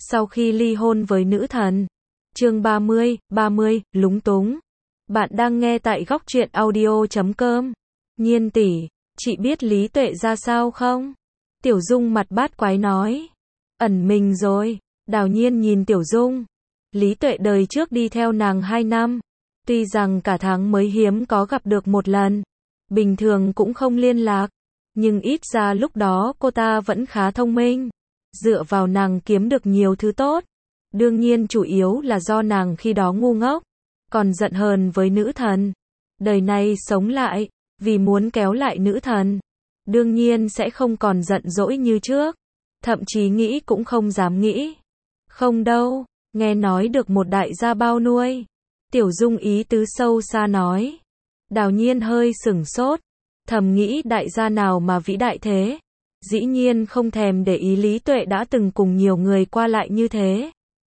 sau khi ly hôn với nữ thần. Chương 30, lúng túng. Bạn đang nghe tại góc truyện audio.com. Nhiên tỷ, chị biết Lý Tuệ ra sao không? Tiểu Dung mặt bát quái nói. Ẩn mình rồi. Đào Nhiên nhìn Tiểu Dung. Lý Tuệ đời trước đi theo nàng 2 năm. Tuy rằng cả tháng mới hiếm có gặp được một lần. Bình thường cũng không liên lạc. Nhưng ít ra lúc đó cô ta vẫn khá thông minh. Dựa vào nàng kiếm được nhiều thứ tốt. Đương nhiên chủ yếu là do nàng khi đó ngu ngốc. Còn giận hờn với nữ thần. Đời này sống lại, vì muốn kéo lại nữ thần. Đương nhiên sẽ không còn giận dỗi như trước. Thậm chí nghĩ cũng không dám nghĩ. Không đâu, nghe nói được một đại gia bao nuôi. Tiểu Dung ý tứ sâu xa nói. Đào Nhiên hơi sửng sốt. Thầm nghĩ đại gia nào mà vĩ đại thế. Dĩ nhiên không thèm để ý Lý Tuệ đã từng cùng nhiều người qua lại như thế.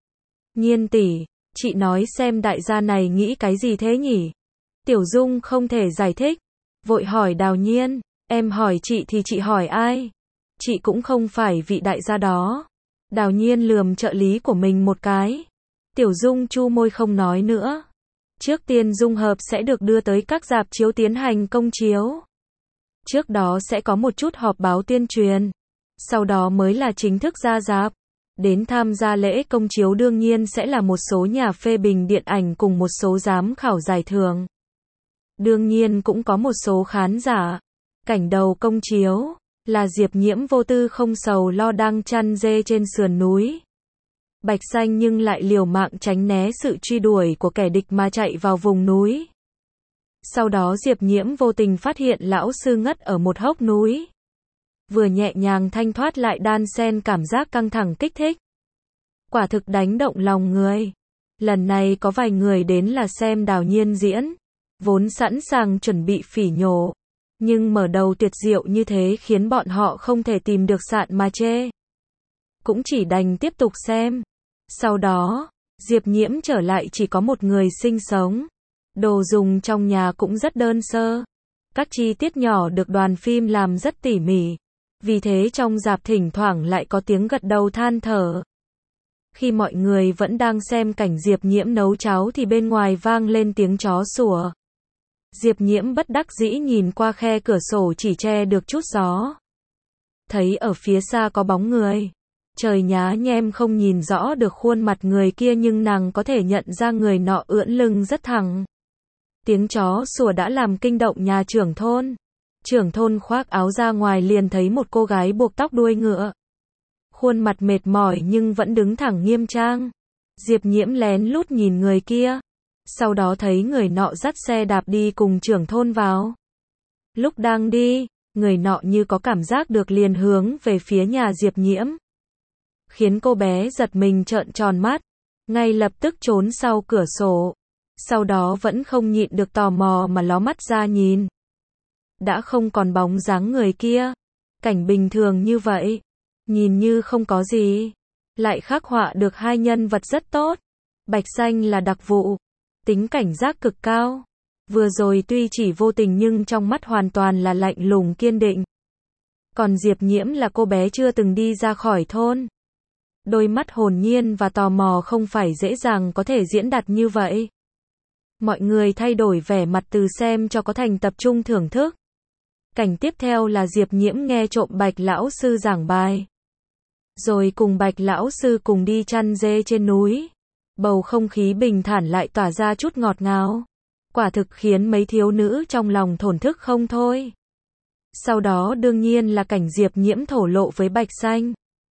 Nhiên tỷ, chị nói xem đại gia này nghĩ cái gì thế nhỉ? Tiểu Dung không thể giải thích. Vội hỏi Đào Nhiên, em hỏi chị thì chị hỏi ai? Chị cũng không phải vị đại gia đó. Đào Nhiên lườm trợ lý của mình một cái. Tiểu Dung chu môi không nói nữa. Trước tiên dung hợp sẽ được đưa tới các rạp chiếu tiến hành công chiếu. Trước đó sẽ có một chút họp báo tuyên truyền. Sau đó mới là chính thức ra rạp. Đến tham gia lễ công chiếu đương nhiên sẽ là một số nhà phê bình điện ảnh cùng một số giám khảo giải thưởng. Đương nhiên cũng có một số khán giả. Cảnh đầu công chiếu là Diệp Nhiễm vô tư không sầu lo đang chăn dê trên sườn núi. Bạch Xanh nhưng lại liều mạng tránh né sự truy đuổi của kẻ địch mà chạy vào vùng núi. Sau đó Diệp Nhiễm vô tình phát hiện lão sư ngất ở một hốc núi. Vừa nhẹ nhàng thanh thoát lại đan xen cảm giác căng thẳng kích thích. Quả thực đánh động lòng người. Lần này có vài người đến là xem Đào Nhiên diễn. Vốn sẵn sàng chuẩn bị phỉ nhổ. Nhưng mở đầu tuyệt diệu như thế khiến bọn họ không thể tìm được sạn mà chê. Cũng chỉ đành tiếp tục xem. Sau đó, Diệp Nhiễm trở lại chỉ có một người sinh sống. Đồ dùng trong nhà cũng rất đơn sơ. Các chi tiết nhỏ được đoàn phim làm rất tỉ mỉ. Vì thế trong rạp thỉnh thoảng lại có tiếng gật đầu than thở. Khi mọi người vẫn đang xem cảnh Diệp Nhiễm nấu cháo thì bên ngoài vang lên tiếng chó sủa. Diệp Nhiễm bất đắc dĩ nhìn qua khe cửa sổ chỉ che được chút gió. Thấy ở phía xa có bóng người. Trời nhá nhem không nhìn rõ được khuôn mặt người kia nhưng nàng có thể nhận ra người nọ ưỡn lưng rất thẳng. Tiếng chó sủa đã làm kinh động nhà trưởng thôn. Trưởng thôn khoác áo ra ngoài liền thấy một cô gái buộc tóc đuôi ngựa. Khuôn mặt mệt mỏi nhưng vẫn đứng thẳng nghiêm trang. Diệp Nhiễm lén lút nhìn người kia. Sau đó thấy người nọ dắt xe đạp đi cùng trưởng thôn vào. Lúc đang đi, người nọ như có cảm giác được liền hướng về phía nhà Diệp Nhiễm. Khiến cô bé giật mình trợn tròn mắt. Ngay lập tức trốn sau cửa sổ. Sau đó vẫn không nhịn được tò mò mà ló mắt ra nhìn. Đã không còn bóng dáng người kia. Cảnh bình thường như vậy. Nhìn như không có gì. Lại khắc họa được hai nhân vật rất tốt. Bạch Xanh là đặc vụ. Tính cảnh giác cực cao. Vừa rồi tuy chỉ vô tình nhưng trong mắt hoàn toàn là lạnh lùng kiên định. Còn Diệp Nhiễm là cô bé chưa từng đi ra khỏi thôn. Đôi mắt hồn nhiên và tò mò không phải dễ dàng có thể diễn đạt như vậy. Mọi người thay đổi vẻ mặt từ xem cho có thành tập trung thưởng thức. Cảnh tiếp theo là Diệp Nhiễm nghe trộm Bạch lão sư giảng bài. Rồi cùng Bạch lão sư cùng đi chăn dê trên núi. Bầu không khí bình thản lại tỏa ra chút ngọt ngào. Quả thực khiến mấy thiếu nữ trong lòng thổn thức không thôi. Sau đó đương nhiên là cảnh Diệp Nhiễm thổ lộ với Bạch Xanh.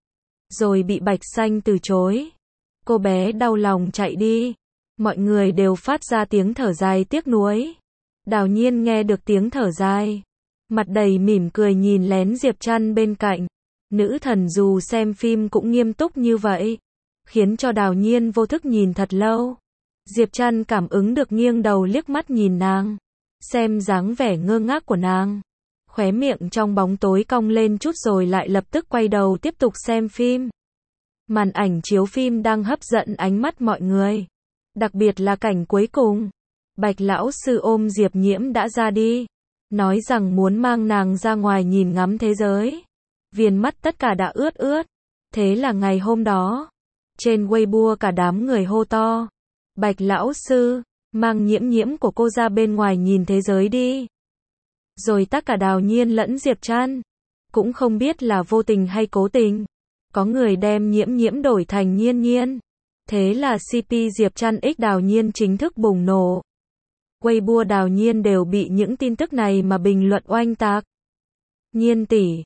Rồi bị Bạch Xanh từ chối. Cô bé đau lòng chạy đi. Mọi người đều phát ra tiếng thở dài tiếc nuối. Đào Nhiên nghe được tiếng thở dài. Mặt đầy mỉm cười nhìn lén Diệp Trăn bên cạnh. Nữ thần dù xem phim cũng nghiêm túc như vậy. Khiến cho Đào Nhiên vô thức nhìn thật lâu. Diệp Trăn cảm ứng được nghiêng đầu liếc mắt nhìn nàng. Xem dáng vẻ ngơ ngác của nàng. Khóe miệng trong bóng tối cong lên chút rồi lại lập tức quay đầu tiếp tục xem phim. Màn ảnh chiếu phim đang hấp dẫn ánh mắt mọi người. Đặc biệt là cảnh cuối cùng. Bạch lão sư ôm Diệp Nhiễm đã ra đi. Nói rằng muốn mang nàng ra ngoài nhìn ngắm thế giới. Viền mắt tất cả đã ướt ướt. Thế là ngày hôm đó, Trên Weibo cả đám người hô to. Bạch lão sư, mang Nhiễm Nhiễm của cô ra bên ngoài nhìn thế giới đi. Rồi tất cả Đào Nhiên lẫn Diệp Trăn. Cũng không biết là vô tình hay cố tình. Có người đem Nhiễm Nhiễm đổi thành Nhiên Nhiên. Thế là CP Diệp Trăn x Đào Nhiên chính thức bùng nổ. Weibo Đào Nhiên đều bị những tin tức này mà bình luận oanh tạc. Nhiên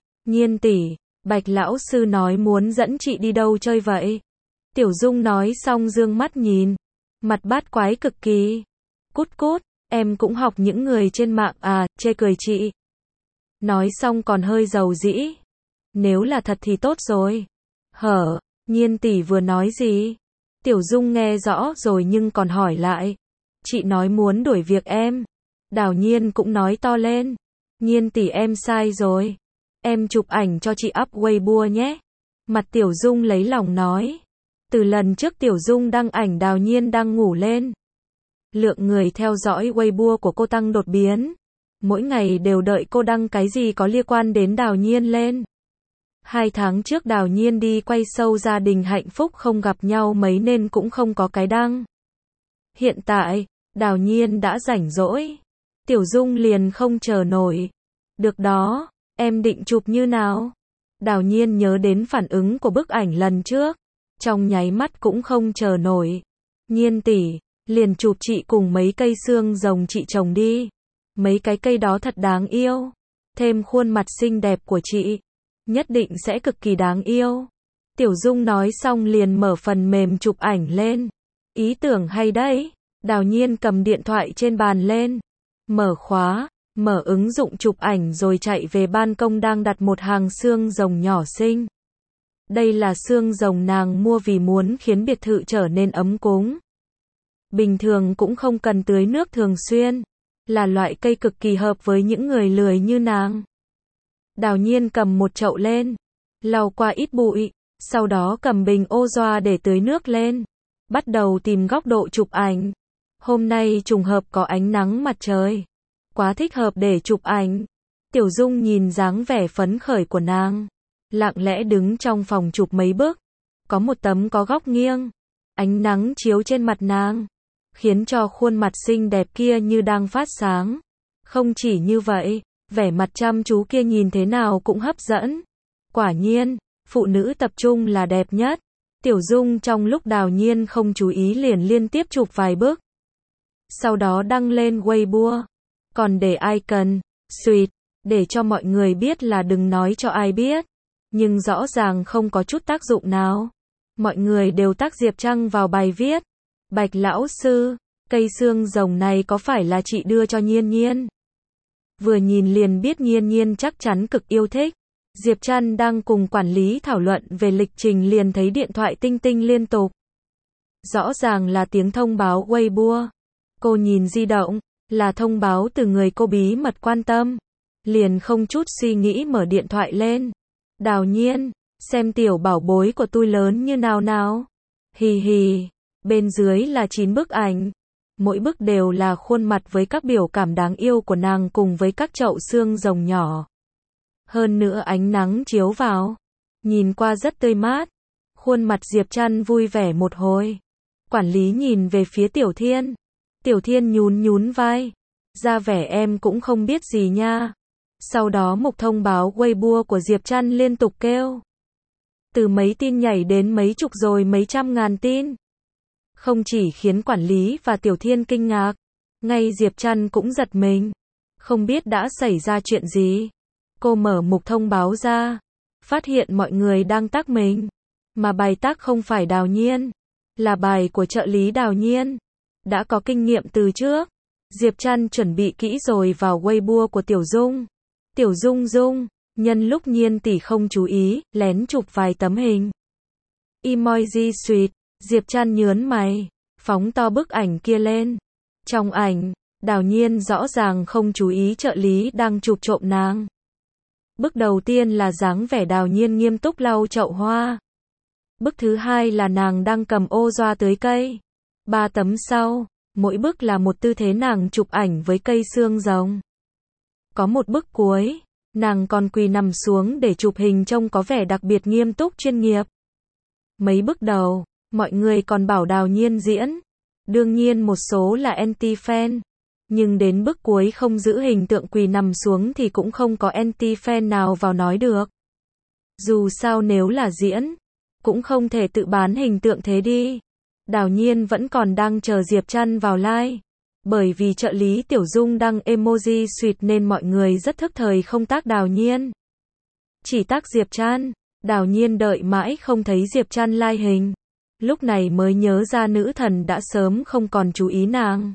tỷ, Bạch lão sư nói muốn dẫn chị đi đâu chơi vậy? Tiểu Dung nói xong dương mắt nhìn. Mặt bát quái cực kỳ. Cút cút, em cũng học những người trên mạng à, chê cười chị. Nói xong còn hơi giàu dĩ. Nếu là thật thì tốt rồi. Hở, Nhiên tỷ vừa nói gì? Tiểu Dung nghe rõ rồi nhưng còn hỏi lại. Chị nói muốn đuổi việc em. Đào Nhiên cũng nói to lên. Nhiên tỷ em sai rồi. Em chụp ảnh cho chị up Weibo nhé. Mặt Tiểu Dung lấy lòng nói. Từ lần trước Tiểu Dung đăng ảnh Đào Nhiên đang ngủ lên. Lượng người theo dõi Weibo của cô tăng đột biến. Mỗi ngày đều đợi cô đăng cái gì có liên quan đến Đào Nhiên lên. 2 tháng trước Đào Nhiên đi quay show gia đình hạnh phúc không gặp nhau mấy nên cũng không có cái đăng. Hiện tại, Đào Nhiên đã rảnh rỗi. Tiểu Dung liền không chờ nổi. Được đó, em định chụp như nào? Đào Nhiên nhớ đến phản ứng của bức ảnh lần trước. Trong nháy mắt cũng không chờ nổi. Nhiên tỷ, liền chụp chị cùng mấy cây xương rồng chị trồng đi. Mấy cái cây đó thật đáng yêu. Thêm khuôn mặt xinh đẹp của chị. Nhất định sẽ cực kỳ đáng yêu. Tiểu Dung nói xong liền mở phần mềm chụp ảnh lên. Ý tưởng hay đấy. Đào Nhiên cầm điện thoại trên bàn lên. Mở khóa, mở ứng dụng chụp ảnh rồi chạy về ban công đang đặt một hàng xương rồng nhỏ xinh. Đây là xương rồng nàng mua vì muốn khiến biệt thự trở nên ấm cúng. Bình thường cũng không cần tưới nước thường xuyên. Là loại cây cực kỳ hợp với những người lười như nàng. Đào Nhiên cầm một chậu lên. Lau qua ít bụi. Sau đó cầm bình ô doa để tưới nước lên. Bắt đầu tìm góc độ chụp ảnh. Hôm nay trùng hợp có ánh nắng mặt trời. Quá thích hợp để chụp ảnh. Tiểu Dung nhìn dáng vẻ phấn khởi của nàng. Lặng lẽ đứng trong phòng chụp mấy bức. Có một tấm có góc nghiêng. Ánh nắng chiếu trên mặt nàng. Khiến cho khuôn mặt xinh đẹp kia như đang phát sáng. Không chỉ như vậy, vẻ mặt chăm chú kia nhìn thế nào cũng hấp dẫn. Quả nhiên, phụ nữ tập trung là đẹp nhất. Tiểu Dung trong lúc Đào Nhiên không chú ý liền liên tiếp chụp vài bức. Sau đó đăng lên Weibo. Còn để icon, suite, để cho mọi người biết là đừng nói cho ai biết. Nhưng rõ ràng không có chút tác dụng nào. Mọi người đều tag Diệp Trăn vào bài viết. Bạch lão sư, cây xương rồng này có phải là chị đưa cho Nhiên Nhiên? Vừa nhìn liền biết Nhiên Nhiên chắc chắn cực yêu thích. Diệp Trăn đang cùng quản lý thảo luận về lịch trình liền thấy điện thoại tinh tinh liên tục. Rõ ràng là tiếng thông báo Weibo. Cô nhìn di động, là thông báo từ người cô bí mật quan tâm. Liền không chút suy nghĩ mở điện thoại lên. Đào Nhiên, xem tiểu bảo bối của tôi lớn như nào nào. Hì hì, bên dưới là 9 bức ảnh. Mỗi bức đều là khuôn mặt với các biểu cảm đáng yêu của nàng cùng với các chậu xương rồng nhỏ. Hơn nữa ánh nắng chiếu vào. Nhìn qua rất tươi mát. Khuôn mặt Diệp Trăn vui vẻ một hồi. Quản lý nhìn về phía Tiểu Thiên. Tiểu Thiên nhún nhún vai. Ra vẻ em cũng không biết gì nha. Sau đó mục thông báo Weibo của Diệp Trăn liên tục kêu. Từ mấy tin nhảy đến mấy chục rồi mấy trăm ngàn tin. Không chỉ khiến quản lý và Tiểu Thiên kinh ngạc. Ngay Diệp Trăn cũng giật mình. Không biết đã xảy ra chuyện gì. Cô mở mục thông báo ra. Phát hiện mọi người đang tag mình. Mà bài tag không phải Đào Nhiên. Là bài của trợ lý Đào Nhiên. Đã có kinh nghiệm từ trước. Diệp Trăn chuẩn bị kỹ rồi vào Weibo của Tiểu Dung. Tiểu Dung, nhân lúc Nhiên tỷ không chú ý, lén chụp vài tấm hình. Emoji suite, Diệp Trăn nhớn mày, phóng to bức ảnh kia lên. Trong ảnh, Đào Nhiên rõ ràng không chú ý trợ lý đang chụp trộm nàng. Bức đầu tiên là dáng vẻ Đào Nhiên nghiêm túc lau chậu hoa. Bức thứ hai là nàng đang cầm ô doa tưới cây. 3 tấm sau, mỗi bức là một tư thế nàng chụp ảnh với cây xương rồng. Có một bức cuối, nàng còn quỳ nằm xuống để chụp hình trông có vẻ đặc biệt nghiêm túc chuyên nghiệp. Mấy bức đầu, Mọi người còn bảo Đào Nhiên diễn. Đương nhiên một số là anti-fan. Nhưng đến bước cuối không giữ hình tượng quỳ nằm xuống thì cũng không có anti-fan nào vào nói được. Dù sao nếu là diễn, cũng không thể tự bán hình tượng thế đi. Đào Nhiên vẫn còn đang chờ Diệp Trăn vào live. Bởi vì trợ lý Tiểu Dung đăng emoji suyệt nên mọi người rất thức thời không tag Đào Nhiên. Chỉ tag Diệp Trăn. Đào Nhiên đợi mãi không thấy Diệp Trăn live hình. Lúc này mới nhớ ra nữ thần đã sớm không còn chú ý nàng.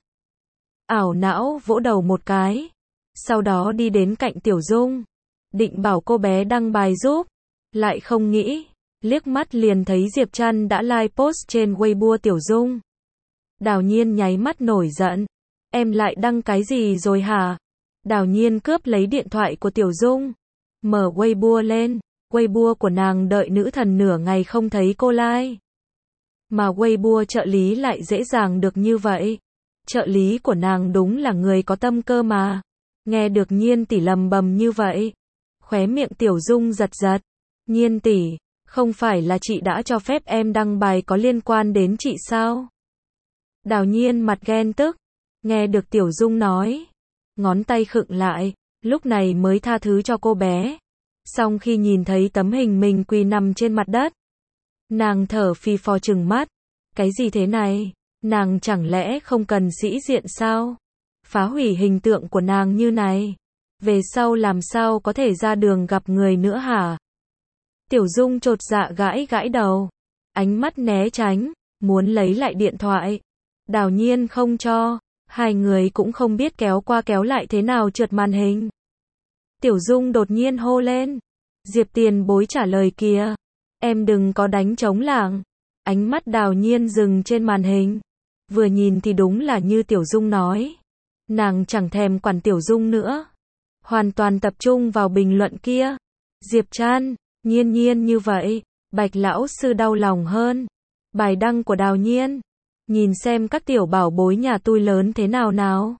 Ảo não vỗ đầu một cái. Sau đó đi đến cạnh Tiểu Dung. Định bảo cô bé đăng bài giúp. Lại không nghĩ. Liếc mắt liền thấy Diệp Trăn đã live post trên Weibo Tiểu Dung. Đào Nhiên nháy mắt nổi giận. Em lại đăng cái gì rồi hả? Đào Nhiên cướp lấy điện thoại của Tiểu Dung. Mở Weibo lên. Weibo của nàng đợi nữ thần nửa ngày không thấy cô live. Mà Weibo trợ lý lại dễ dàng được như vậy. Trợ lý của nàng đúng là người có tâm cơ mà. Nghe được Nhiên tỷ lầm bầm như vậy. Khóe miệng Tiểu Dung giật giật. Nhiên tỷ, không phải là chị đã cho phép em đăng bài có liên quan đến chị sao? Đào Nhiên mặt ghen tức. Nghe được Tiểu Dung nói. Ngón tay khựng lại. Lúc này mới tha thứ cho cô bé. Xong khi nhìn thấy tấm hình mình quỳ nằm trên mặt đất. Nàng thở phì phò trừng mắt. Cái gì thế này? Nàng chẳng lẽ không cần sĩ diện sao? Phá hủy hình tượng của nàng như này. Về sau làm sao có thể ra đường gặp người nữa hả? Tiểu Dung chột dạ gãi gãi đầu. Ánh mắt né tránh. Muốn lấy lại điện thoại. Đào Nhiên không cho. Hai người cũng không biết kéo qua kéo lại thế nào trượt màn hình. Tiểu Dung đột nhiên hô lên. Diệp tiền bối trả lời kìa. Em đừng có đánh trống lảng. Ánh mắt Đào Nhiên dừng trên màn hình. Vừa nhìn thì đúng là như Tiểu Dung nói. Nàng chẳng thèm quản Tiểu Dung nữa. Hoàn toàn tập trung vào bình luận kia. Diệp Trăn, Nhiên Nhiên như vậy. Bạch lão sư đau lòng hơn. Bài đăng của Đào Nhiên. Nhìn xem các tiểu bảo bối nhà tôi lớn thế nào nào.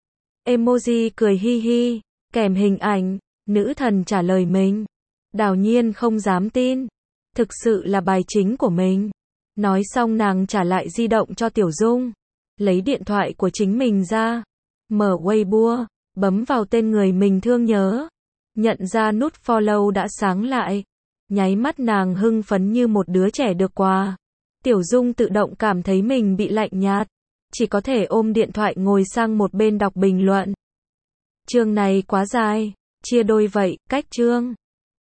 Emoji cười hi hi. Kèm hình ảnh. Nữ thần trả lời mình. Đào Nhiên không dám tin. Thực sự là bài chính của mình. Nói xong nàng trả lại di động cho Tiểu Dung. Lấy điện thoại của chính mình ra. Mở Weibo. Bấm vào tên người mình thương nhớ. Nhận ra nút follow đã sáng lại. Nháy mắt nàng hưng phấn như một đứa trẻ được quà. Tiểu Dung tự động cảm thấy mình bị lạnh nhạt. Chỉ có thể ôm điện thoại ngồi sang một bên đọc bình luận. Chương này quá dài. Chia đôi vậy, cách chương.